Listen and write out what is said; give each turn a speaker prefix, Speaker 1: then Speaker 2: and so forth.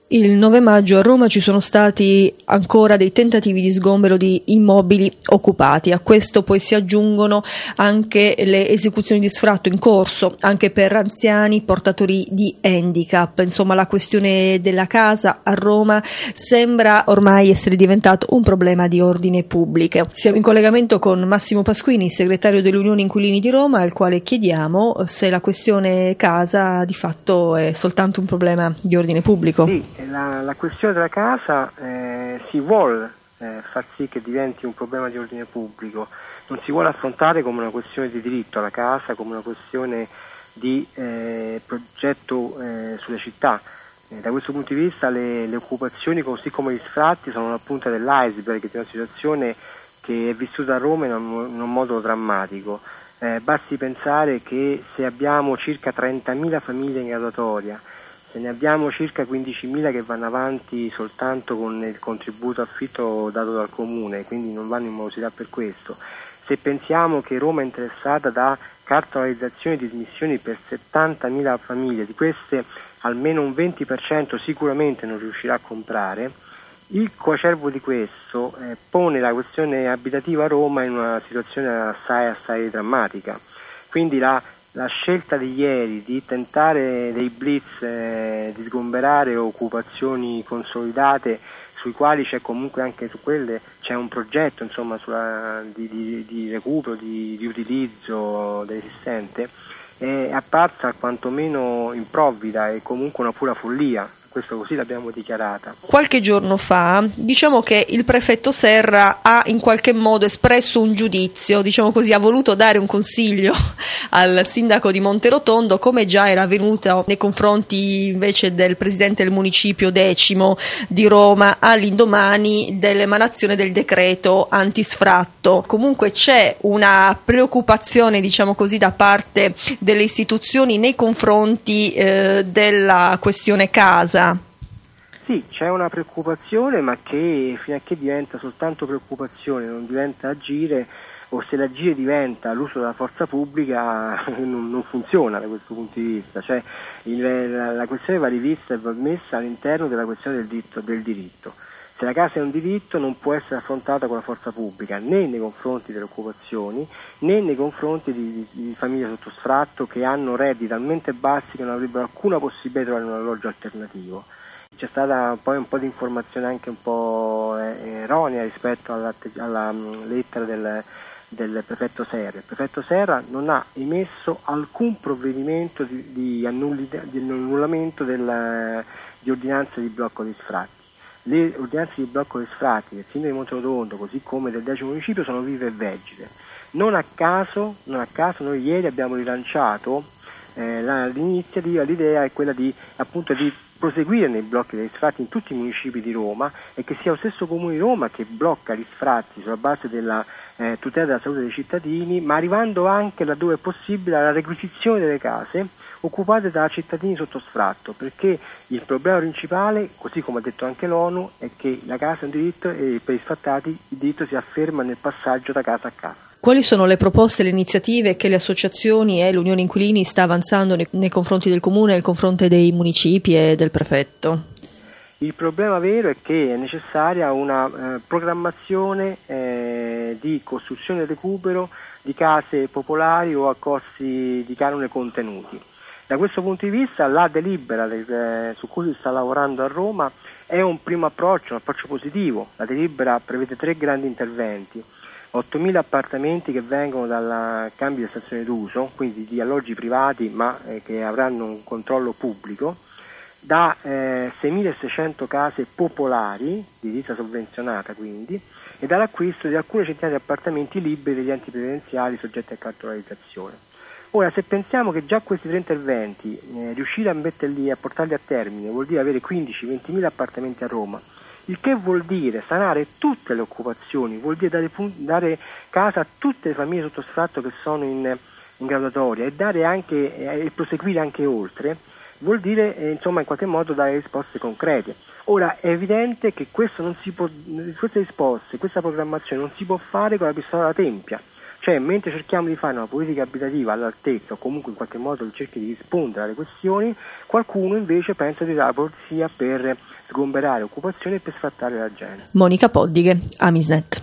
Speaker 1: Il 9 maggio a Roma ci sono stati ancora dei tentativi di sgombero di immobili occupati. A questo poi si aggiungono anche le esecuzioni di sfratto in corso, anche per anziani portatori di handicap. Insomma, la questione della casa a Roma sembra ormai essere diventato un problema di ordine pubblico. Siamo in collegamento con Massimo Pasquini, segretario dell'Unione Inquilini di Roma, al quale chiediamo se la questione casa di fatto è soltanto un problema di ordine pubblico.
Speaker 2: Sì. La questione della casa si vuole far sì che diventi un problema di ordine pubblico, non si vuole affrontare come una questione di diritto alla casa, come una questione di progetto sulle città. Da questo punto di vista le occupazioni, così come gli sfratti, sono la punta dell'iceberg di una situazione che è vissuta a Roma in un modo drammatico. Basti pensare che se abbiamo circa 30.000 famiglie in graduatoria, se ne abbiamo circa 15.000 che vanno avanti soltanto con il contributo affitto dato dal comune, quindi non vanno in morosità per questo. Se pensiamo che Roma è interessata da cartolarizzazione di dismissioni per 70.000 famiglie, di queste almeno un 20% sicuramente non riuscirà a comprare, il coacervo di questo pone la questione abitativa a Roma in una situazione assai drammatica. Quindi la scelta di ieri di tentare dei blitz, di sgomberare occupazioni consolidate sui quali c'è comunque anche su quelle c'è un progetto insomma di recupero, di utilizzo dell'esistente, è apparsa quantomeno improvvida e comunque una pura follia. Questo così l'abbiamo dichiarata.
Speaker 1: Qualche giorno fa, diciamo che il prefetto Serra ha in qualche modo espresso un giudizio, diciamo così, ha voluto dare un consiglio al sindaco di Monterotondo, come già era avvenuto nei confronti invece del presidente del municipio Decimo di Roma all'indomani dell'emanazione del decreto antisfratto. Comunque c'è una preoccupazione, diciamo così, da parte delle istituzioni nei confronti della questione casa.
Speaker 2: Sì, c'è una preoccupazione, ma che fino a che diventa soltanto preoccupazione, non diventa agire, o se l'agire diventa l'uso della forza pubblica, non funziona da questo punto di vista. Cioè la questione va rivista e va messa all'interno della questione del diritto. Se la casa è un diritto non può essere affrontata con la forza pubblica, né nei confronti delle occupazioni, né nei confronti di famiglie sotto sfratto che hanno redditi talmente bassi che non avrebbero alcuna possibilità di trovare un alloggio alternativo. C'è stata poi un po' di informazione anche un po' erronea rispetto alla lettera del prefetto Serra. Il prefetto Serra non ha emesso alcun provvedimento di annullamento di ordinanze di blocco di sfratti. Le ordinanze di blocco di sfratti del sindaco di Monterotondo, così come del 10° municipio, sono vive e vegete. Non a caso noi ieri abbiamo rilanciato l'iniziativa, l'idea è quella di proseguire nei blocchi degli sfratti in tutti i municipi di Roma, e che sia lo stesso Comune di Roma che blocca gli sfratti sulla base della tutela della salute dei cittadini, ma arrivando anche, laddove è possibile, alla requisizione delle case occupate da cittadini sotto sfratto, perché il problema principale, così come ha detto anche l'ONU, è che la casa è un diritto e per gli sfrattati il diritto si afferma nel passaggio da casa a casa.
Speaker 1: Quali sono le proposte e le iniziative che le associazioni e l'Unione Inquilini sta avanzando nei confronti del Comune, nei confronti dei municipi e del prefetto?
Speaker 2: Il problema vero è che è necessaria una programmazione di costruzione e recupero di case popolari o a costi di canone contenuti. Da questo punto di vista la delibera su cui si sta lavorando a Roma è un primo approccio, un approccio positivo. La delibera prevede 3 grandi interventi: 8.000 appartamenti che vengono dal cambio di stazione d'uso, quindi di alloggi privati ma che avranno un controllo pubblico, da 6.600 case popolari di edilizia sovvenzionata, quindi, e dall'acquisto di alcune centinaia di appartamenti liberi degli enti previdenziali soggetti a cartolarizzazione. Ora, se pensiamo che già questi 3 interventi, riuscire a metterli, a portarli a termine, vuol dire avere 15-20.000 appartamenti a Roma, il che vuol dire sanare tutte le occupazioni, vuol dire dare casa a tutte le famiglie sotto sfratto che sono in graduatoria e dare anche e proseguire anche oltre, vuol dire insomma in qualche modo dare risposte concrete. Ora è evidente che questo non si può, queste risposte, questa programmazione non si può fare con la pistola alla tempia. Cioè, mentre cerchiamo di fare una politica abitativa all'altezza o comunque in qualche modo che cerchi di rispondere alle questioni, qualcuno invece pensa di usare la polizia per sgomberare occupazione e per sfrattare la gente.
Speaker 1: Monica Poddighe, Amisnet.